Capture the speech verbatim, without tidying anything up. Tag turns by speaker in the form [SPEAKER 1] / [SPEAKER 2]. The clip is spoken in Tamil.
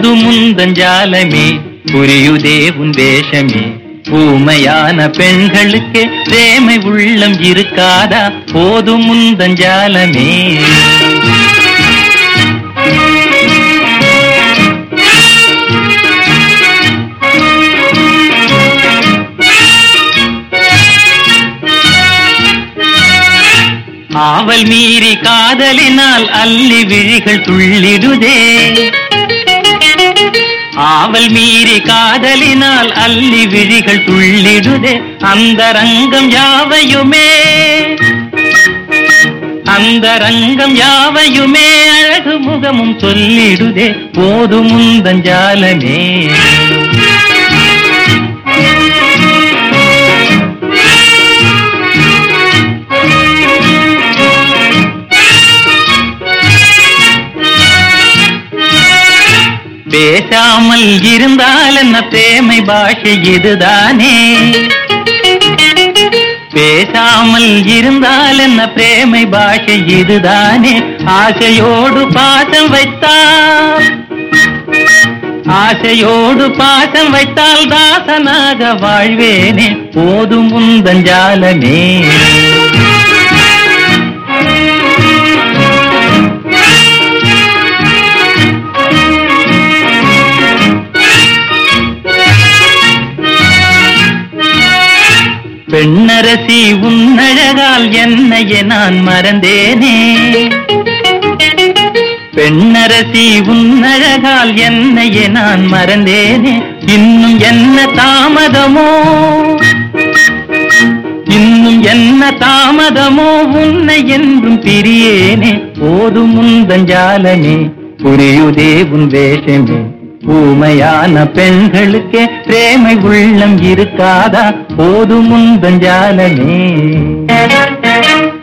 [SPEAKER 1] போதும் முந்தஞ்சாலமே புரியுதே உன் வேஷமே. ஊமையான பெண்களுக்கே பிரேமை உள்ளம் இருக்காதா? போதும் முந்தஞ்சாலமே. ஆவல் மீறி காதலினால் அல்லி விழிகள் துள்ளிடுதே. ஆவல் மீறி காதலினால் அல்லி விழிகள் துள்ளிடுதே. அந்த ரங்கம் யாவையுமே அந்த ரங்கம் யாவையுமே அழகு முகமும் சொல்லிடுதே. போதும் முந்தஞ்சாலமே. பேசாமல் இருந்தால் என்ன பிரேமை பாஷை இதுதானே. பேசாமல் இருந்தால் என்ன பிரேமை பாஷை இதுதானே. ஆசையோடு பாசம் வைத்தால் ஆசையோடு பாசம் வைத்தால் தாசனாக வாழ்வேனே. போதும் முந்தஞ்சாலமே. பெண்ணரசி உன்னழகால் என்னையே நான் மறந்தேனே. பெண்ணரசி உன்னழகால் என்னையே நான் மறந்தேனே. இன்னும் என்ன தாமதமோ இன்னும் என்ன தாமதமோ உன்னை என்றும் பிரியேனே. போதும் முந்தஞ்சாலமே புரியுதே உன் வேஷமே. ஊமையான பெண்களுக்கே பிரேமை உள்ளம் இருக்காதா? போதும் முந்தஞ்சாலமே.